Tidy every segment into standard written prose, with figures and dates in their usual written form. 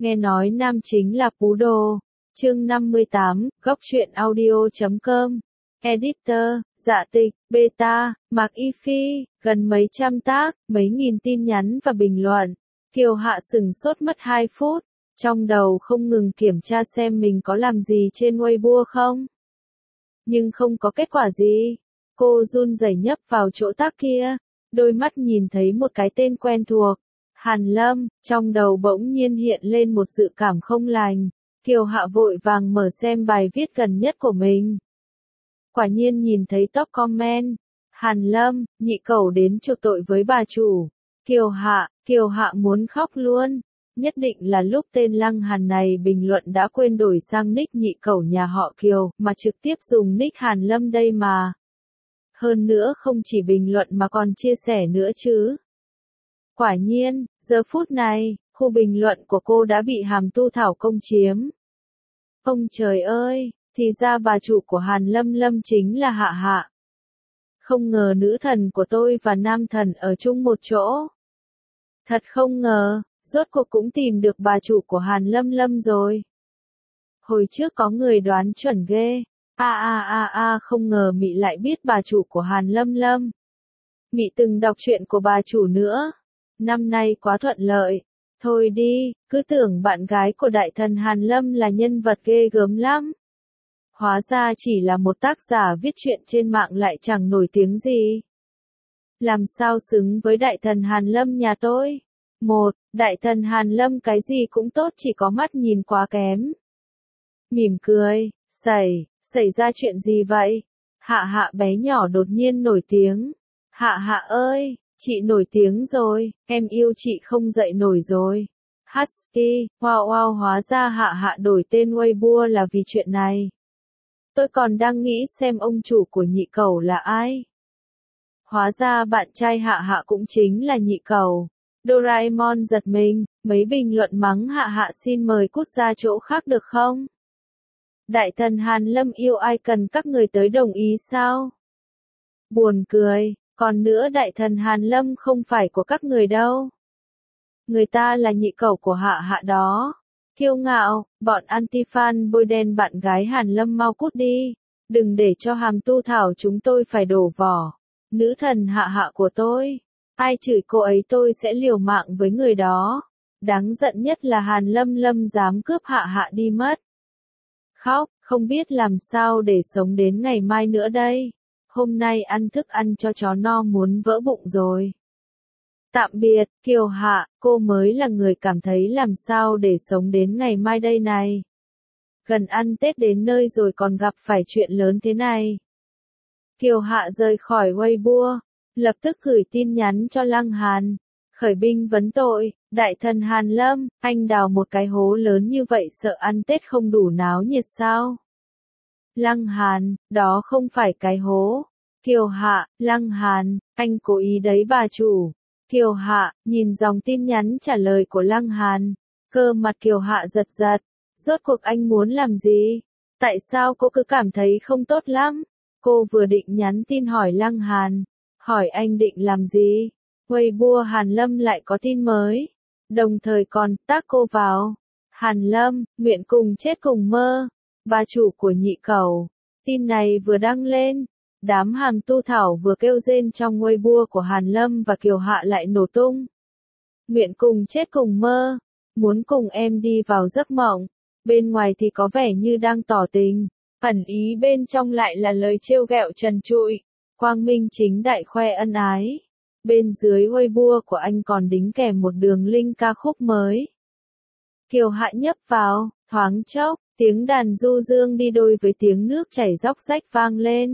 Nghe nói nam chính là Pú Đô. Chương 58, góc truyện audio.com. Editor, Dạ Tịch, Beta, Mạc Y Phi, gần mấy trăm tác, mấy nghìn tin nhắn và bình luận. Kiều Hạ sửng sốt mất 2 phút, trong đầu không ngừng kiểm tra xem mình có làm gì trên Weibo không. Nhưng không có kết quả gì. Cô run rẩy nhấp vào chỗ tác kia, đôi mắt nhìn thấy một cái tên quen thuộc. Hàn Lâm, trong đầu bỗng nhiên hiện lên một dự cảm không lành. Kiều Hạ vội vàng mở xem bài viết gần nhất của mình. Quả nhiên nhìn thấy top comment. Hàn Lâm, nhị cẩu đến chuộc tội với bà chủ. Kiều Hạ muốn khóc luôn. Nhất định là lúc tên Lăng Hàn này bình luận đã quên đổi sang nick nhị cẩu nhà họ Kiều, mà trực tiếp dùng nick Hàn Lâm đây mà. Hơn nữa không chỉ bình luận mà còn chia sẻ nữa chứ. Quả nhiên, giờ phút này, khu bình luận của cô đã bị Hàm Tu Thảo công chiếm. Ông trời ơi, thì ra bà chủ của Hàn Lâm chính là Hạ Hạ. Không ngờ nữ thần của tôi và nam thần ở chung một chỗ. Thật không ngờ, rốt cuộc cũng tìm được bà chủ của Hàn Lâm rồi. Hồi trước có người đoán chuẩn ghê. Không ngờ Mị lại biết bà chủ của Hàn Lâm. Mị từng đọc truyện của bà chủ nữa. Năm nay quá thuận lợi. Thôi đi, cứ tưởng bạn gái của đại thần Hàn Lâm là nhân vật ghê gớm lắm. Hóa ra chỉ là một tác giả viết truyện trên mạng lại chẳng nổi tiếng gì. Làm sao xứng với đại thần Hàn Lâm nhà tôi? Đại thần Hàn Lâm cái gì cũng tốt, chỉ có mắt nhìn quá kém. Mỉm cười, xảy ra chuyện gì vậy? Hạ Hạ bé nhỏ đột nhiên nổi tiếng. Hạ Hạ ơi, chị nổi tiếng rồi, em yêu chị không dậy nổi rồi. Husky, wow, hóa ra Hạ Hạ đổi tên Weibo là vì chuyện này. Tôi còn đang nghĩ xem ông chủ của nhị cẩu là ai. Hóa ra bạn trai Hạ Hạ cũng chính là nhị cẩu. Doraemon giật mình, mấy bình luận mắng Hạ Hạ xin mời cút ra chỗ khác được không? Đại thần Hàn Lâm yêu ai cần các người tới đồng ý sao? Buồn cười, còn nữa đại thần Hàn Lâm không phải của các người đâu. Người ta là nhị cẩu của Hạ Hạ đó. Kiêu ngạo, bọn anti-fan bôi đen bạn gái Hàn Lâm mau cút đi. Đừng để cho Hàm Tu Thảo chúng tôi phải đổ vỏ. Nữ thần Hạ Hạ của tôi. Ai chửi cô ấy tôi sẽ liều mạng với người đó. Đáng giận nhất là Hàn Lâm dám cướp Hạ Hạ đi mất. Khóc, không biết làm sao để sống đến ngày mai nữa đây. Hôm nay ăn thức ăn cho chó no muốn vỡ bụng rồi. Tạm biệt, Kiều Hạ, cô mới là người cảm thấy làm sao để sống đến ngày mai đây này. Gần ăn Tết đến nơi rồi còn gặp phải chuyện lớn thế này. Kiều Hạ rời khỏi Weibo, lập tức gửi tin nhắn cho Lăng Hàn. Khởi binh vấn tội, đại thần Hàn Lâm, anh đào một cái hố lớn như vậy sợ ăn Tết không đủ náo nhiệt sao? Lăng Hàn, đó không phải cái hố. Kiều Hạ, Lăng Hàn, anh cố ý đấy bà chủ. Kiều Hạ, nhìn dòng tin nhắn trả lời của Lăng Hàn. Cơ mặt Kiều Hạ giật. Rốt cuộc anh muốn làm gì? Tại sao cô cứ cảm thấy không tốt lắm? Cô vừa định nhắn tin hỏi Lăng Hàn. Hỏi anh định làm gì? Weibo Hàn Lâm lại có tin mới. Đồng thời còn tag cô vào. Hàn Lâm, nguyện cùng chết cùng mơ. Bà chủ của nhị cẩu. Tin này vừa đăng lên. Đám Hàm Tu Thảo vừa kêu rên trong Weibo của Hàn Lâm và Kiều Hạ lại nổ tung. Nguyện cùng chết cùng mơ. Muốn cùng em đi vào giấc mộng. Bên ngoài thì có vẻ như đang tỏ tình. Ẩn ý bên trong lại là lời trêu ghẹo trần trụi. Quang minh chính đại khoe ân ái. Bên dưới Weibo của anh còn đính kèm một đường link ca khúc mới. Kiều Hạ nhấp vào, thoáng chốc, tiếng đàn du dương đi đôi với tiếng nước chảy róc rách vang lên.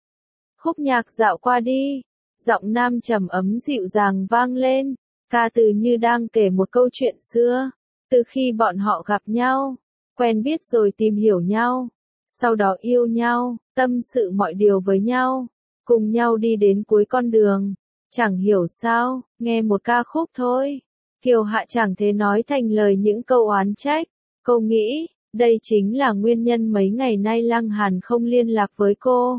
Khúc nhạc dạo qua đi, giọng nam trầm ấm dịu dàng vang lên, ca từ như đang kể một câu chuyện xưa, từ khi bọn họ gặp nhau, quen biết rồi tìm hiểu nhau, sau đó yêu nhau, tâm sự mọi điều với nhau, cùng nhau đi đến cuối con đường. Chẳng hiểu sao, nghe một ca khúc thôi, Kiều Hạ chẳng thể nói thành lời những câu oán trách. Cô nghĩ, đây chính là nguyên nhân mấy ngày nay Lăng Hàn không liên lạc với cô.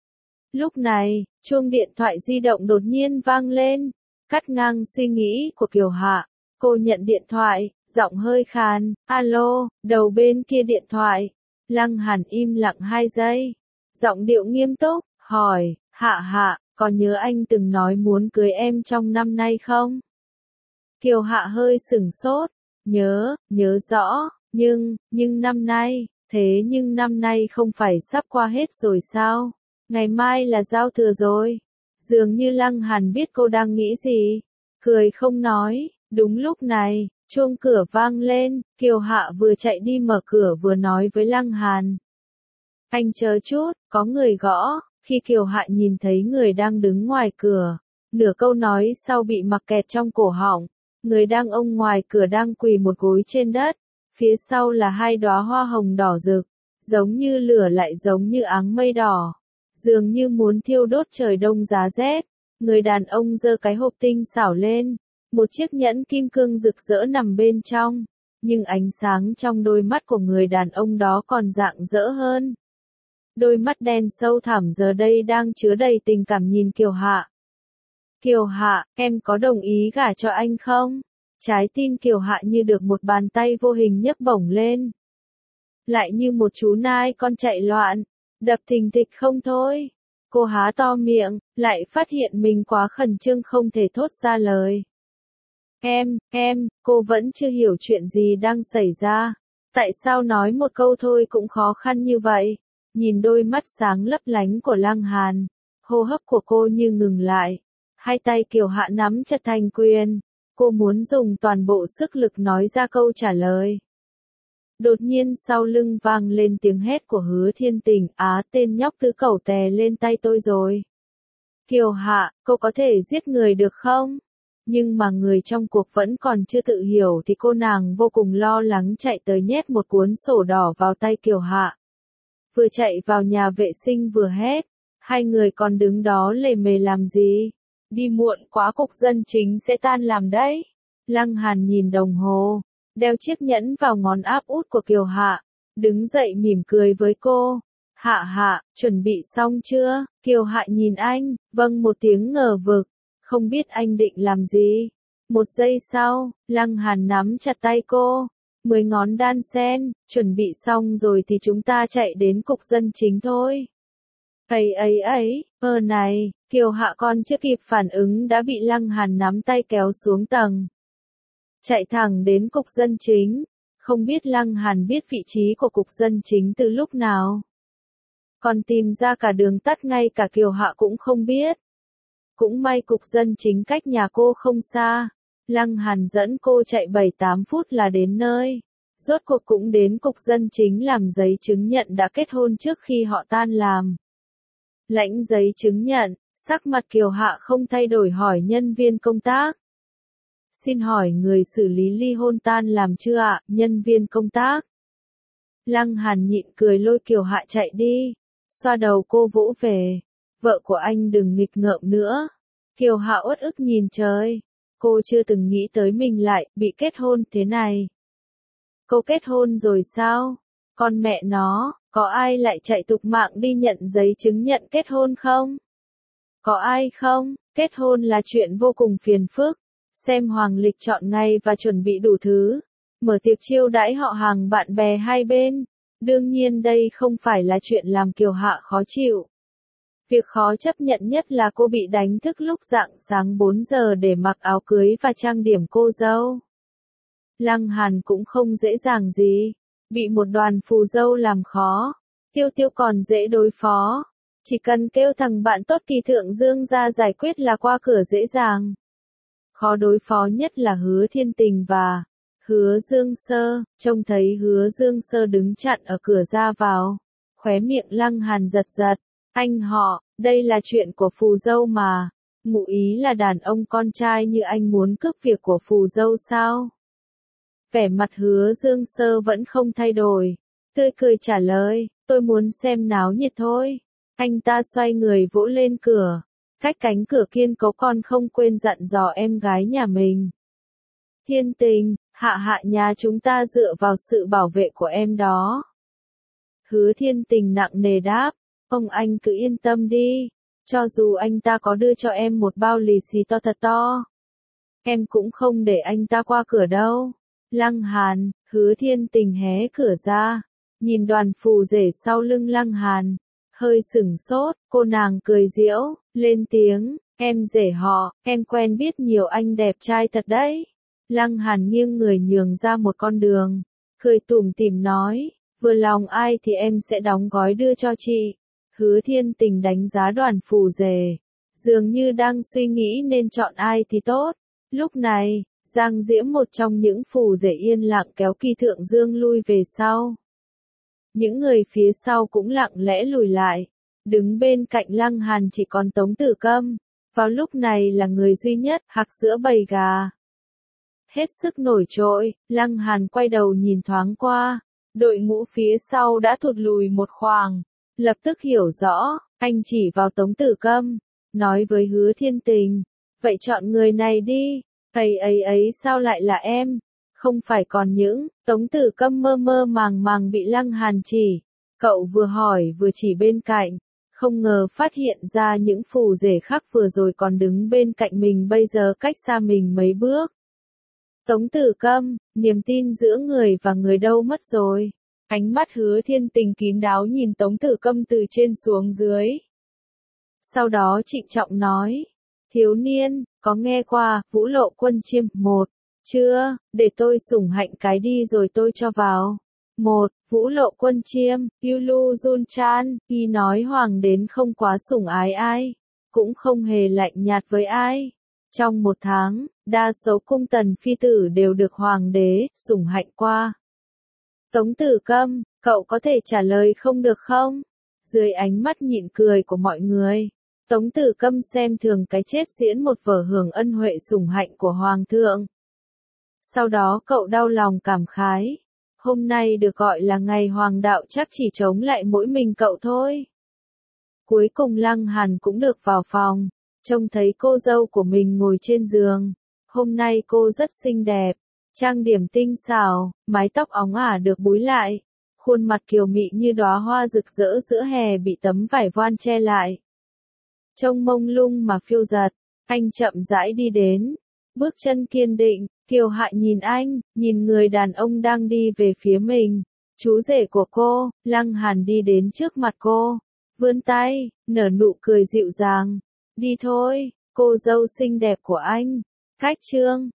Lúc này, chuông điện thoại di động đột nhiên vang lên, cắt ngang suy nghĩ của Kiều Hạ. Cô nhận điện thoại, giọng hơi khàn, alo, đầu bên kia điện thoại. Lăng Hàn im lặng 2 giây. Giọng điệu nghiêm túc, hỏi, Hạ Hạ, có nhớ anh từng nói muốn cưới em trong năm nay không? Kiều Hạ hơi sửng sốt, nhớ rõ, nhưng năm nay, thế nhưng năm nay không phải sắp qua hết rồi sao? Ngày mai là giao thừa rồi. Dường như Lăng Hàn biết cô đang nghĩ gì, cười không nói. Đúng lúc này, chuông cửa vang lên, Kiều Hạ vừa chạy đi mở cửa vừa nói với Lăng Hàn. Anh chờ chút, có người gõ. Khi Kiều Hạ nhìn thấy người đang đứng ngoài cửa, nửa câu nói sau bị mặc kẹt trong cổ họng. Người đang ông ngoài cửa đang quỳ một gối trên đất, phía sau là 2 đóa hoa hồng đỏ rực, giống như lửa lại giống như áng mây đỏ, dường như muốn thiêu đốt trời đông giá rét. Người đàn ông giơ cái hộp tinh xảo lên, một chiếc nhẫn kim cương rực rỡ nằm bên trong, nhưng ánh sáng trong đôi mắt của người đàn ông đó còn rạng rỡ hơn. Đôi mắt đen sâu thẳm giờ đây đang chứa đầy tình cảm nhìn Kiều Hạ. Kiều Hạ, em có đồng ý gả cho anh không? Trái tim Kiều Hạ như được một bàn tay vô hình nhấc bổng lên. Lại như một chú nai con chạy loạn, đập thình thịch không thôi. Cô há to miệng, lại phát hiện mình quá khẩn trương không thể thốt ra lời. Cô vẫn chưa hiểu chuyện gì đang xảy ra. Tại sao nói một câu thôi cũng khó khăn như vậy? Nhìn đôi mắt sáng lấp lánh của Lăng Hàn, hô hấp của cô như ngừng lại. 2 tay Kiều Hạ nắm chặt thành quyền. Cô muốn dùng toàn bộ sức lực nói ra câu trả lời. Đột nhiên sau lưng vang lên tiếng hét của Hứa Thiên Tình, tên nhóc tứ cẩu tè lên tay tôi rồi. Kiều Hạ, cô có thể giết người được không? Nhưng mà người trong cuộc vẫn còn chưa tự hiểu thì cô nàng vô cùng lo lắng chạy tới nhét một cuốn sổ đỏ vào tay Kiều Hạ. Vừa chạy vào nhà vệ sinh vừa hét, 2 người còn đứng đó lề mề làm gì? Đi muộn quá cục dân chính sẽ tan làm đấy. Lăng Hàn nhìn đồng hồ, đeo chiếc nhẫn vào ngón áp út của Kiều Hạ, đứng dậy mỉm cười với cô. Hạ Hạ, chuẩn bị xong chưa? Kiều Hạ nhìn anh, vâng một tiếng ngờ vực, không biết anh định làm gì. 1 giây sau, Lăng Hàn nắm chặt tay cô, 10 ngón đan sen, chuẩn bị xong rồi thì chúng ta chạy đến cục dân chính thôi. Này, Kiều Hạ còn chưa kịp phản ứng đã bị Lăng Hàn nắm tay kéo xuống tầng. Chạy thẳng đến cục dân chính, không biết Lăng Hàn biết vị trí của cục dân chính từ lúc nào. Còn tìm ra cả đường tắt ngay cả Kiều Hạ cũng không biết. Cũng may cục dân chính cách nhà cô không xa. Lăng Hàn dẫn cô chạy 7-8 phút là đến nơi. Rốt cuộc cũng đến cục dân chính làm giấy chứng nhận đã kết hôn trước khi họ tan làm. Lãnh giấy chứng nhận, sắc mặt Kiều Hạ không thay đổi hỏi nhân viên công tác. Xin hỏi người xử lý ly hôn tan làm chưa ạ, nhân viên công tác? Lăng Hàn nhịn cười lôi Kiều Hạ chạy đi, xoa đầu cô vỗ về. Vợ của anh đừng nghịch ngợm nữa. Kiều Hạ uất ức nhìn trời. Cô chưa từng nghĩ tới mình lại bị kết hôn thế này. Cô kết hôn rồi sao? Con mẹ nó, có ai lại chạy tục mạng đi nhận giấy chứng nhận kết hôn không? Có ai không? Kết hôn là chuyện vô cùng phiền phức. Xem hoàng lịch chọn ngày và chuẩn bị đủ thứ. Mở tiệc chiêu đãi họ hàng bạn bè hai bên. Đương nhiên đây không phải là chuyện làm Kiều Hạ khó chịu. Việc khó chấp nhận nhất là cô bị đánh thức lúc rạng sáng 4 giờ để mặc áo cưới và trang điểm cô dâu. Lăng Hàn cũng không dễ dàng gì. Bị một đoàn phù dâu làm khó. Tiêu Tiêu còn dễ đối phó. Chỉ cần kêu thằng bạn tốt Kỳ Thượng Dương ra giải quyết là qua cửa dễ dàng. Khó đối phó nhất là Hứa Thiên Tình và Hứa Dương Sơ. Trông thấy Hứa Dương Sơ đứng chặn ở cửa ra vào. Khóe miệng Lăng Hàn giật giật. Anh họ, đây là chuyện của phù dâu mà. Ngụ ý là đàn ông con trai như anh muốn cướp việc của phù dâu sao? Vẻ mặt Hứa Dương Sơ vẫn không thay đổi. Tươi cười trả lời, tôi muốn xem náo nhiệt thôi. Anh ta xoay người vỗ lên cửa. Cách cánh cửa kiên cố còn không quên dặn dò em gái nhà mình. Thiên Tình, Hạ Hạ nhà chúng ta dựa vào sự bảo vệ của em đó. Hứa Thiên Tình nặng nề đáp, ông anh cứ yên tâm đi. Cho dù anh ta có đưa cho em một bao lì xì to thật to, em cũng không để anh ta qua cửa đâu. Lăng Hàn, Hứa Thiên Tình hé cửa ra, nhìn đoàn phù rể sau lưng Lăng Hàn, hơi sửng sốt, cô nàng cười giễu, lên tiếng, em rể họ, em quen biết nhiều anh đẹp trai thật đấy. Lăng Hàn nghiêng người nhường ra một con đường, cười tủm tỉm nói, vừa lòng ai thì em sẽ đóng gói đưa cho chị. Hứa Thiên Tình đánh giá đoàn phù rể, dường như đang suy nghĩ nên chọn ai thì tốt. Lúc này, Giang Diễm một trong những phù rể yên lặng kéo Kỳ Thượng Dương lui về sau. Những người phía sau cũng lặng lẽ lùi lại. Đứng bên cạnh Lăng Hàn chỉ còn Tống Tử Câm. Vào lúc này là người duy nhất hạc giữa bầy gà. Hết sức nổi trội, Lăng Hàn quay đầu nhìn thoáng qua. Đội ngũ phía sau đã thụt lùi một khoảng. Lập tức hiểu rõ, anh chỉ vào Tống Tử Câm. Nói với Hứa Thiên Tình. Vậy chọn người này đi. Ấy sao lại là em? Không phải còn những, Tống Tử Câm mơ mơ màng bị Lăng Hàn chỉ. Cậu vừa hỏi vừa chỉ bên cạnh, không ngờ phát hiện ra những phù rể khác vừa rồi còn đứng bên cạnh mình bây giờ cách xa mình mấy bước. Tống Tử Câm, niềm tin giữa người và người đâu mất rồi? Ánh mắt Hứa Thiên Tình kín đáo nhìn Tống Tử Câm từ trên xuống dưới. Sau đó trịnh trọng nói, thiếu niên, có nghe qua, Vũ Lộ Quân Chiêm, 1. Chưa, để tôi sủng hạnh cái đi rồi tôi cho vào. 1. Vũ Lộ Quân Chiêm, Yulu Jun Chan, y nói hoàng đến không quá sủng ái ai, cũng không hề lạnh nhạt với ai. Trong một tháng, đa số cung tần phi tử đều được hoàng đế sủng hạnh qua. Tống Tử Câm, cậu có thể trả lời không được không? Dưới ánh mắt nhịn cười của mọi người, Tống Tử Câm xem thường cái chết diễn một vở hưởng ân huệ sủng hạnh của hoàng thượng. Sau đó cậu đau lòng cảm khái. Hôm nay được gọi là ngày hoàng đạo chắc chỉ chống lại mỗi mình cậu thôi. Cuối cùng Lăng Hàn cũng được vào phòng, trông thấy cô dâu của mình ngồi trên giường. Hôm nay cô rất xinh đẹp, trang điểm tinh xảo, mái tóc óng ả được búi lại, khuôn mặt kiều mị như đóa hoa rực rỡ giữa hè bị tấm vải voan che lại. Trông mông lung mà phiêu dật, anh chậm rãi đi đến, bước chân kiên định, kiêu hại nhìn anh, nhìn người đàn ông đang đi về phía mình. Chú rể của cô, Lăng Hàn đi đến trước mặt cô, vươn tay, nở nụ cười dịu dàng. Đi thôi, cô dâu xinh đẹp của anh. Khách trương.